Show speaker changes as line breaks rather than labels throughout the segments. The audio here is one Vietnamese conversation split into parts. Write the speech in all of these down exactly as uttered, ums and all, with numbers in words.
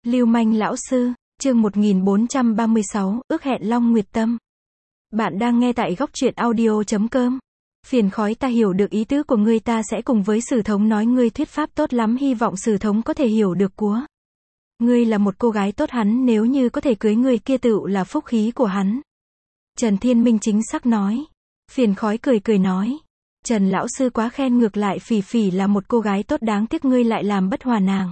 Lưu manh lão sư, chương một nghìn bốn trăm ba mươi sáu, ước hẹn Long Nguyệt Tâm. Bạn đang nghe tại góc truyện audio chấm com. Phiền khói, ta hiểu được ý tứ của ngươi, ta sẽ cùng với Sử Thống nói ngươi thuyết pháp tốt lắm, hy vọng Sử Thống có thể hiểu được của. Ngươi là một cô gái tốt, hắn nếu như có thể cưới ngươi kia tựu là phúc khí của hắn. Trần Thiên Minh chính xác nói. Phiền khói cười cười nói. Trần lão sư quá khen, ngược lại Phỉ Phỉ là một cô gái tốt, đáng tiếc ngươi lại làm bất hòa nàng.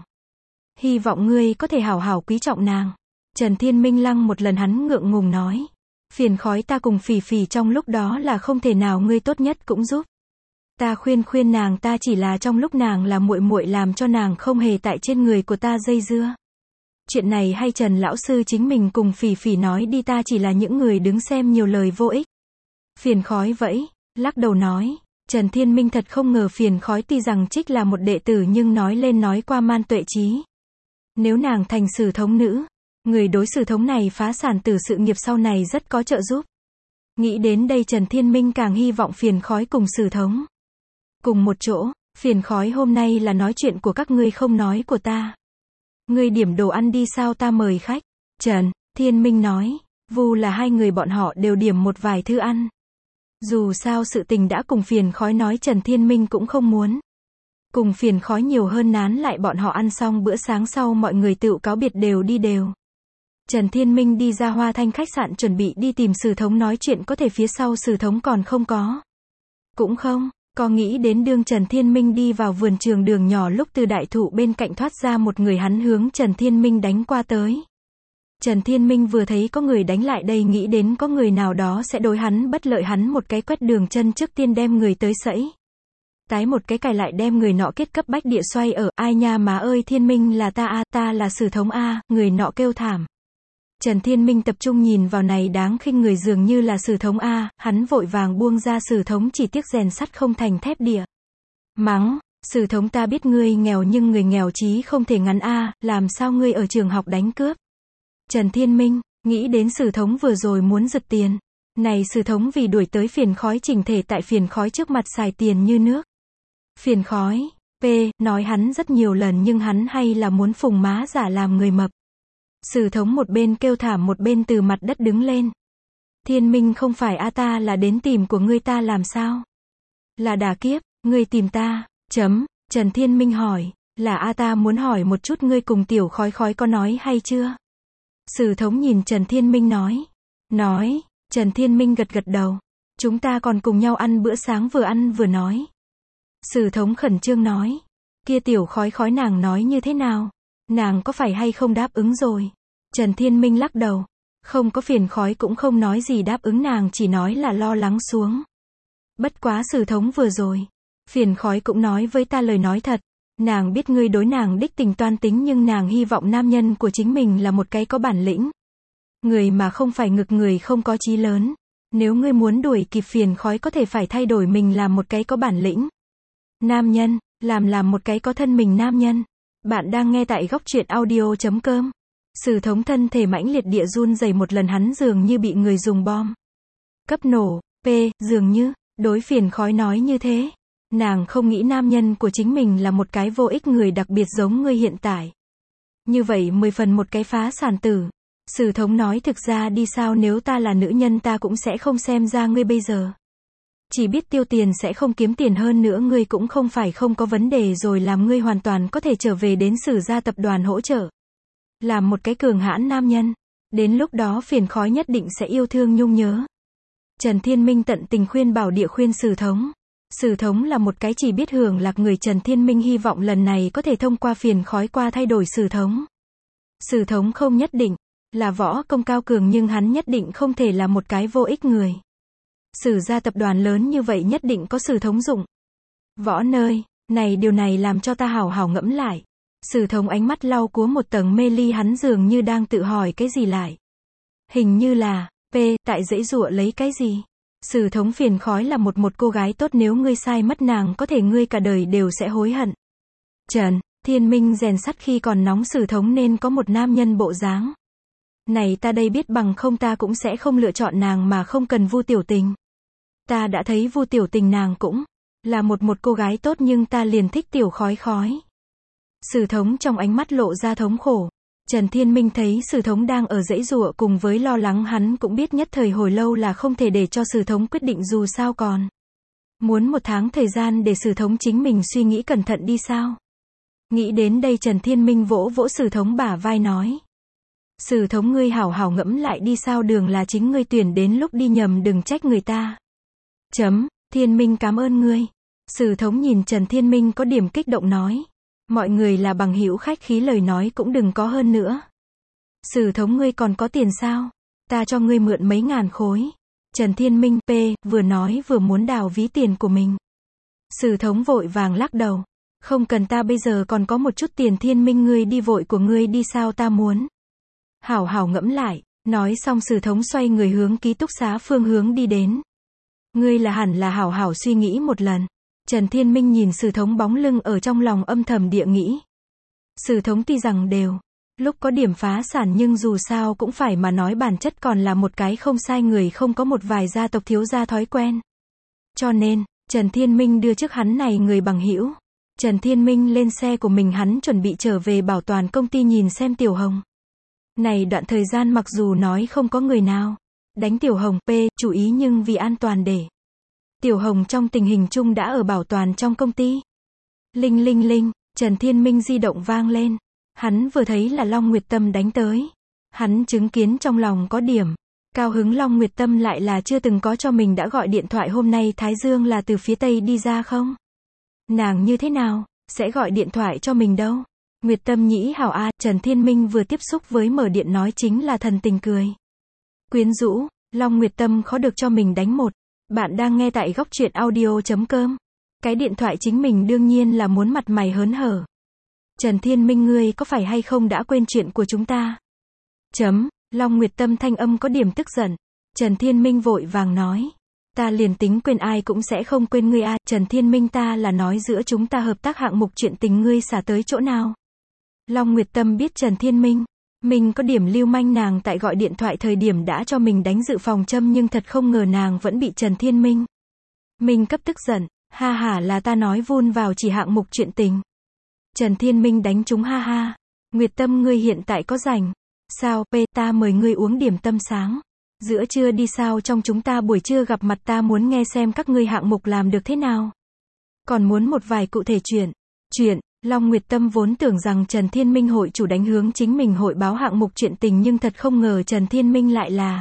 Hy vọng ngươi có thể hảo hảo quý trọng nàng. Trần Thiên Minh lăng một lần, hắn ngượng ngùng nói. Phiền khói, ta cùng Phỉ Phỉ trong lúc đó là không thể nào, ngươi tốt nhất cũng giúp ta khuyên khuyên nàng, ta chỉ là trong lúc nàng là muội muội, làm cho nàng không hề tại trên người của ta dây dưa. Chuyện này hay Trần lão sư chính mình cùng Phỉ Phỉ nói đi, ta chỉ là những người đứng xem, nhiều lời vô ích. Phiền khói vẫy, lắc đầu nói. Trần Thiên Minh thật không ngờ Phiền khói tuy rằng trích là một đệ tử nhưng nói lên nói qua man tuệ trí. Nếu nàng thành Sử Thống nữ, người đối Sử Thống này phá sản tử sự nghiệp sau này rất có trợ giúp. Nghĩ đến đây Trần Thiên Minh càng hy vọng Phiền khói cùng Sử Thống cùng một chỗ. Phiền khói, hôm nay là nói chuyện của các ngươi không nói của ta. Ngươi điểm đồ ăn đi, sao ta mời khách. Trần Thiên Minh nói. Vu là hai người bọn họ đều điểm một vài thư ăn. Dù sao sự tình đã cùng Phiền khói nói, Trần Thiên Minh cũng không muốn cùng Phiền khói nhiều hơn, nán lại bọn họ ăn xong bữa sáng sau mọi người tựu cáo biệt đều đi đều. Trần Thiên Minh đi ra Hoa Thanh khách sạn chuẩn bị đi tìm Sử Thống nói chuyện, có thể phía sau Sử Thống còn không có. Cũng không có nghĩ đến đương Trần Thiên Minh đi vào vườn trường đường nhỏ, lúc từ đại thụ bên cạnh thoát ra một người, hắn hướng Trần Thiên Minh đánh qua tới. Trần Thiên Minh vừa thấy có người đánh lại đây, nghĩ đến có người nào đó sẽ đối hắn bất lợi, hắn một cái quét đường chân trước tiên đem người tới sẫy. Tái một cái cài lại đem người nọ kết cấp bách địa xoay ở, ai nha má ơi, Thiên Minh là ta a, ta là Sử Thống a, người nọ kêu thảm. Trần Thiên Minh tập trung nhìn vào này đáng khinh người, dường như là Sử Thống a, hắn vội vàng buông ra Sử Thống, chỉ tiếc rèn sắt không thành thép địa. Mắng, Sử Thống, ta biết ngươi nghèo nhưng người nghèo chí không thể ngắn a, làm sao ngươi ở trường học đánh cướp. Trần Thiên Minh nghĩ đến Sử Thống vừa rồi muốn giật tiền. Này Sử Thống vì đuổi tới Phiền khói, chỉnh thể tại Phiền khói trước mặt xài tiền như nước. Phiền khói, p, nói hắn rất nhiều lần nhưng hắn hay là muốn phùng má giả làm người mập. Sử Thống một bên kêu thảm một bên từ mặt đất đứng lên. Thiên Minh, không phải a, ta là đến tìm của ngươi, ta làm sao? Là đả kiếp, ngươi tìm ta, chấm, Trần Thiên Minh hỏi, là a, ta muốn hỏi một chút, ngươi cùng tiểu khói khói có nói hay chưa? Sử Thống nhìn Trần Thiên Minh nói. Nói, Trần Thiên Minh gật gật đầu. Chúng ta còn cùng nhau ăn bữa sáng, vừa ăn vừa nói. Sử Thống khẩn trương nói. Kia tiểu khói khói nàng nói như thế nào? Nàng có phải hay không đáp ứng rồi? Trần Thiên Minh lắc đầu. Không có, Phiền khói cũng không nói gì đáp ứng, nàng chỉ nói là lo lắng xuống. Bất quá Sử Thống vừa rồi, Phiền khói cũng nói với ta lời nói thật. Nàng biết ngươi đối nàng đích tình toan tính, nhưng nàng hy vọng nam nhân của chính mình là một cái có bản lĩnh. Người mà không phải ngực người không có chí lớn. Nếu ngươi muốn đuổi kịp Phiền khói, có thể phải thay đổi mình làm một cái có bản lĩnh nam nhân, làm làm một cái có thân mình nam nhân. Bạn đang nghe tại góc truyện audio chấm com. Sử Thống thân thể mãnh liệt địa run rẩy một lần, hắn dường như bị người dùng bom cấp nổ, p, dường như, đối Phiền khói nói như thế. Nàng không nghĩ nam nhân của chính mình là một cái vô ích người, đặc biệt giống ngươi hiện tại. Như vậy mười phần một cái phá sản tử. Sử Thống nói, thực ra đi, sao nếu ta là nữ nhân ta cũng sẽ không xem ra ngươi bây giờ. Chỉ biết tiêu tiền, sẽ không kiếm tiền, hơn nữa ngươi cũng không phải không có vấn đề rồi, làm ngươi hoàn toàn có thể trở về đến Sử gia tập đoàn hỗ trợ. Làm một cái cường hãn nam nhân. Đến lúc đó Phiền khói nhất định sẽ yêu thương nhung nhớ. Trần Thiên Minh tận tình khuyên bảo địa khuyên Sử Thống. Sử Thống là một cái chỉ biết hưởng lạc người, Trần Thiên Minh hy vọng lần này có thể thông qua Phiền khói qua thay đổi Sử Thống. Sử Thống không nhất định là võ công cao cường, nhưng hắn nhất định không thể là một cái vô ích người. Sử gia tập đoàn lớn như vậy nhất định có Sử Thống dụng võ nơi này, điều này làm cho ta hảo hảo ngẫm lại. Sử Thống ánh mắt lau cúa một tầng mê ly, hắn dường như đang tự hỏi cái gì lại. Hình như là, p, tại dãy dụa lấy cái gì. Sử Thống, Phiền khói là một một cô gái tốt, nếu ngươi sai mất nàng, có thể ngươi cả đời đều sẽ hối hận. Trần Thiên Minh rèn sắt khi còn nóng, Sử Thống nên có một nam nhân bộ dáng này ta đây biết, bằng không ta cũng sẽ không lựa chọn nàng mà không cần Vu Tiểu Tình. Ta đã thấy Vu Tiểu Tình nàng cũng là một một cô gái tốt, nhưng ta liền thích tiểu khói khói. Sử Thống trong ánh mắt lộ ra thống khổ. Trần Thiên Minh thấy Sử Thống đang ở giãy giụa cùng với lo lắng, hắn cũng biết nhất thời hồi lâu là không thể để cho Sử Thống quyết định, dù sao còn muốn một tháng thời gian để Sử Thống chính mình suy nghĩ cẩn thận đi sao. Nghĩ đến đây Trần Thiên Minh vỗ vỗ Sử Thống bả vai nói. Sử Thống, ngươi hảo hảo ngẫm lại đi, sao đường là chính ngươi tuyển, đến lúc đi nhầm đừng trách người ta. Chấm, Thiên Minh cảm ơn ngươi. Sử Thống nhìn Trần Thiên Minh có điểm kích động nói. Mọi người là bằng hữu, khách khí lời nói cũng đừng có hơn nữa. Sử Thống, ngươi còn có tiền sao? Ta cho ngươi mượn mấy ngàn khối. Trần Thiên Minh p vừa nói vừa muốn đào ví tiền của mình. Sử Thống vội vàng lắc đầu. Không cần, ta bây giờ còn có một chút tiền. Thiên Minh, ngươi đi vội của ngươi đi sao, ta muốn hảo hảo ngẫm lại. Nói xong Sử Thống xoay người hướng ký túc xá phương hướng đi đến. Ngươi là hẳn là hảo hảo suy nghĩ một lần. Trần Thiên Minh nhìn Sử Thống bóng lưng ở trong lòng âm thầm địa nghĩ. Sử Thống tuy rằng đều lúc có điểm phá sản, nhưng dù sao cũng phải mà nói bản chất còn là một cái không sai người, không có một vài gia tộc thiếu gia thói quen. Cho nên, Trần Thiên Minh đưa trước hắn này người bằng hữu. Trần Thiên Minh lên xe của mình, hắn chuẩn bị trở về bảo toàn công ty nhìn xem Tiểu Hồng. Này đoạn thời gian mặc dù nói không có người nào đánh Tiểu Hồng p chú ý, nhưng vì an toàn để Tiểu Hồng trong tình hình chung đã ở bảo toàn trong công ty. Linh linh linh, Trần Thiên Minh di động vang lên. Hắn vừa thấy là Long Nguyệt Tâm đánh tới. Hắn chứng kiến trong lòng có điểm cao hứng, Long Nguyệt Tâm lại là chưa từng có cho mình đã gọi điện thoại. Hôm nay Thái Dương là từ phía Tây đi ra không? Nàng như thế nào sẽ gọi điện thoại cho mình đâu? Nguyệt Tâm nhĩ hảo a. Trần Thiên Minh vừa tiếp xúc với mở điện nói chính là thần tình cười quyến rũ. Long Nguyệt Tâm khó được cho mình đánh một. Bạn đang nghe tại góc truyện audio chấm com. Cái điện thoại chính mình đương nhiên là muốn mặt mày hớn hở. Trần Thiên Minh, ngươi có phải hay không đã quên chuyện của chúng ta? Chấm, Long Nguyệt Tâm thanh âm có điểm tức giận. Trần Thiên Minh vội vàng nói. Ta liền tính quên ai cũng sẽ không quên ngươi a. Trần Thiên Minh, ta là nói giữa chúng ta hợp tác hạng mục chuyện tình, ngươi xả tới chỗ nào? Long Nguyệt Tâm biết Trần Thiên Minh mình có điểm lưu manh, nàng tại gọi điện thoại thời điểm đã cho mình đánh dự phòng châm, nhưng thật không ngờ nàng vẫn bị Trần Thiên Minh mình cấp tức giận. Ha ha, là ta nói vun vào chỉ hạng mục chuyện tình. Trần Thiên Minh đánh trúng, ha ha. Nguyệt Tâm, ngươi hiện tại có rảnh sao? P ta mời ngươi uống điểm tâm sáng giữa trưa đi sao? Trong chúng ta buổi trưa gặp mặt, ta muốn nghe xem các ngươi hạng mục làm được thế nào. Còn muốn một vài cụ thể chuyện. Chuyện Long Nguyệt Tâm vốn tưởng rằng Trần Thiên Minh hội chủ đánh hướng chính mình hội báo hạng mục chuyện tình, nhưng thật không ngờ Trần Thiên Minh lại là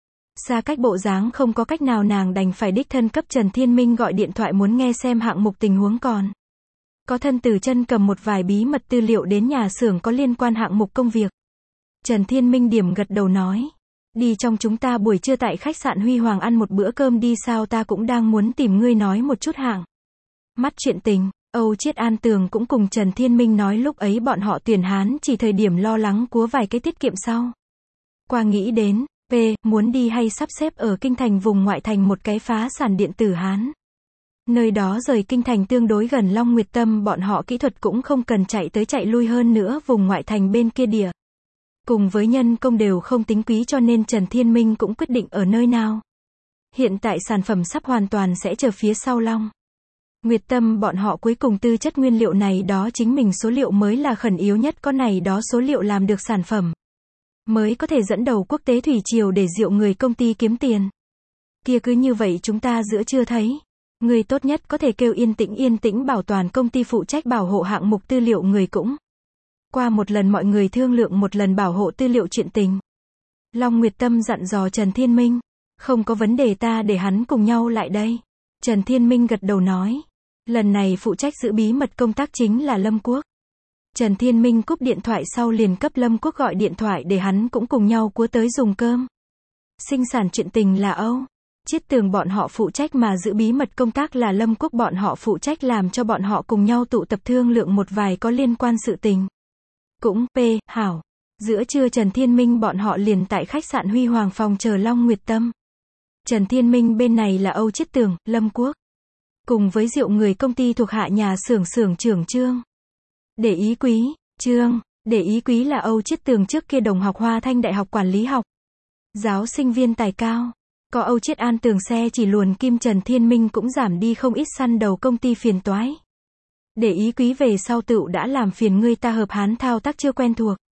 xa cách bộ dáng, không có cách nào nàng đành phải đích thân cấp Trần Thiên Minh gọi điện thoại muốn nghe xem hạng mục tình huống, còn có thân từ chân cầm một vài bí mật tư liệu đến nhà xưởng có liên quan hạng mục công việc. Trần Thiên Minh điểm gật đầu nói. Đi, trong chúng ta buổi trưa tại khách sạn Huy Hoàng ăn một bữa cơm đi sao? Ta cũng đang muốn tìm ngươi nói một chút hạng mắt chuyện tình. Âu Chiết An Tường cũng cùng Trần Thiên Minh nói lúc ấy bọn họ tuyển Hán chỉ thời điểm lo lắng cua vài cái tiết kiệm sau. Qua nghĩ đến, P, muốn đi hay sắp xếp ở Kinh Thành vùng ngoại thành một cái phá sản điện tử Hán. Nơi đó rời Kinh Thành tương đối gần Long Nguyệt Tâm, bọn họ kỹ thuật cũng không cần chạy tới chạy lui, hơn nữa vùng ngoại thành bên kia địa cùng với nhân công đều không tính quý, cho nên Trần Thiên Minh cũng quyết định ở nơi nào. Hiện tại sản phẩm sắp hoàn toàn sẽ chờ phía sau Long Nguyệt Tâm bọn họ, cuối cùng tư chất nguyên liệu này đó chính mình số liệu mới là khẩn yếu nhất, có này đó số liệu làm được sản phẩm mới có thể dẫn đầu quốc tế thủy triều để rượu người công ty kiếm tiền. Kia cứ như vậy chúng ta giữa chưa thấy. Người tốt nhất có thể kêu yên tĩnh yên tĩnh bảo toàn công ty, phụ trách bảo hộ hạng mục tư liệu, người cũng qua một lần mọi người thương lượng một lần bảo hộ tư liệu chuyện tình. Long Nguyệt Tâm dặn dò Trần Thiên Minh. Không có vấn đề, ta để hắn cùng nhau lại đây. Trần Thiên Minh gật đầu nói. Lần này phụ trách giữ bí mật công tác chính là Lâm Quốc. Trần Thiên Minh cúp điện thoại sau liền cấp Lâm Quốc gọi điện thoại để hắn cũng cùng nhau cua tới dùng cơm. Sinh sản chuyện tình là Âu Chiết Tường bọn họ phụ trách, mà giữ bí mật công tác là Lâm Quốc bọn họ phụ trách, làm cho bọn họ cùng nhau tụ tập thương lượng một vài có liên quan sự tình. Cũng p hảo. Giữa trưa Trần Thiên Minh bọn họ liền tại khách sạn Huy Hoàng phòng chờ Long Nguyệt Tâm. Trần Thiên Minh bên này là Âu Chiết Tường, Lâm Quốc cùng với rượu người công ty thuộc hạ nhà xưởng xưởng trưởng Trương Để Ý Quý. Trương Để Ý Quý là Âu Chiết Tường trước kia đồng học Hoa Thanh Đại học quản lý học, giáo sinh viên tài cao. Có Âu Chiết An Tường xe chỉ luồn kim, Trần Thiên Minh cũng giảm đi không ít săn đầu công ty phiền toái. Để Ý Quý về sau tựu đã làm phiền ngươi ta hợp Hán thao tác chưa quen thuộc.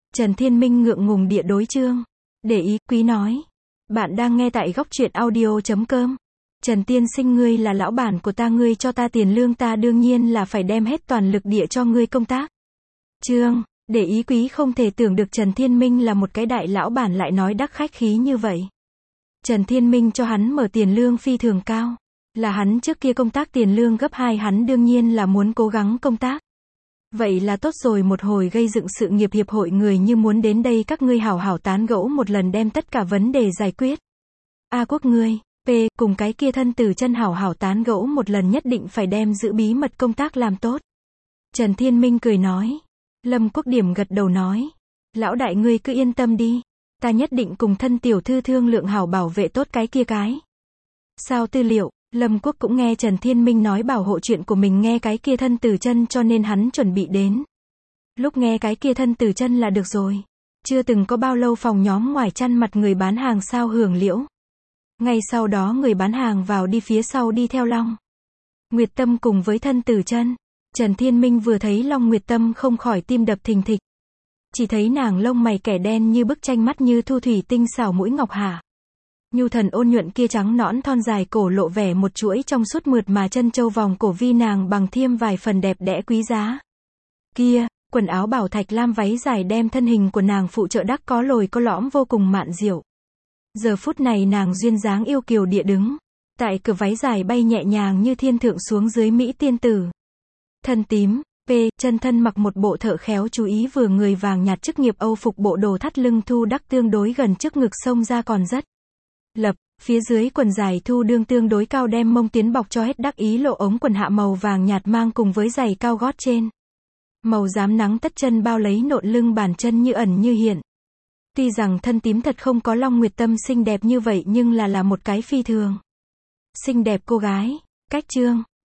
Trần Thiên Minh ngượng ngùng địa đối Trương Để Ý Quý nói. Bạn đang nghe tại góc truyện audio.com. Trần tiên sinh, ngươi là lão bản của ta, ngươi cho ta tiền lương, ta đương nhiên là phải đem hết toàn lực địa cho ngươi công tác. Trương Để Ý Quý không thể tưởng được Trần Thiên Minh là một cái đại lão bản lại nói đắc khách khí như vậy. Trần Thiên Minh cho hắn mở tiền lương phi thường cao. Là hắn trước kia công tác tiền lương gấp hai, hắn đương nhiên là muốn cố gắng công tác. Vậy là tốt rồi, một hồi gây dựng sự nghiệp hiệp hội người như muốn đến đây các ngươi hảo hảo tán gẫu một lần đem tất cả vấn đề giải quyết. A Quốc ngươi, P, cùng cái kia thân Từ Chân hảo hảo tán gẫu một lần, nhất định phải đem giữ bí mật công tác làm tốt. Trần Thiên Minh cười nói. Lâm Quốc Điểm gật đầu nói. Lão đại ngươi cứ yên tâm đi. Ta nhất định cùng thân tiểu thư thương lượng hảo bảo vệ tốt cái kia cái. Sao tư liệu, Lâm Quốc cũng nghe Trần Thiên Minh nói bảo hộ chuyện của mình, nghe cái kia thân Từ Chân cho nên hắn chuẩn bị đến. Lúc nghe cái kia thân Từ Chân là được rồi. Chưa từng có bao lâu phòng nhóm ngoài chăn mặt người bán hàng sao hưởng liễu. Ngay sau đó người bán hàng vào đi phía sau đi theo Long Nguyệt Tâm cùng với thân Từ Chân. Trần Thiên Minh vừa thấy Long Nguyệt Tâm không khỏi tim đập thình thịch. Chỉ thấy nàng lông mày kẻ đen như bức tranh, mắt như thu thủy tinh xảo, mũi ngọc hạ. Nhu thần ôn nhuận kia trắng nõn thon dài cổ lộ vẻ một chuỗi trong suốt mượt mà, chân châu vòng cổ vi nàng bằng thêm vài phần đẹp đẽ quý giá. Kia, quần áo bảo thạch lam váy dài đem thân hình của nàng phụ trợ đắc có lồi có lõm vô cùng mạn diệu. Giờ phút này nàng duyên dáng yêu kiều địa đứng. Tại cửa váy dài bay nhẹ nhàng như thiên thượng xuống dưới mỹ tiên tử. Thân tím, P, chân thân mặc một bộ thợ khéo chú ý vừa người vàng nhạt chức nghiệp Âu phục, bộ đồ thắt lưng thu đắc tương đối gần trước ngực, xông ra còn rất lập, phía dưới quần dài thu đương tương đối cao đem mông tiến bọc cho hết đắc ý, lộ ống quần hạ màu vàng nhạt mang cùng với giày cao gót trên. Màu rám nắng tất chân bao lấy nộn lưng, bàn chân như ẩn như hiện. Tuy rằng thân tím thật không có Long Nguyệt Tâm xinh đẹp như vậy nhưng là là một cái phi thường xinh đẹp cô gái. Cách Trương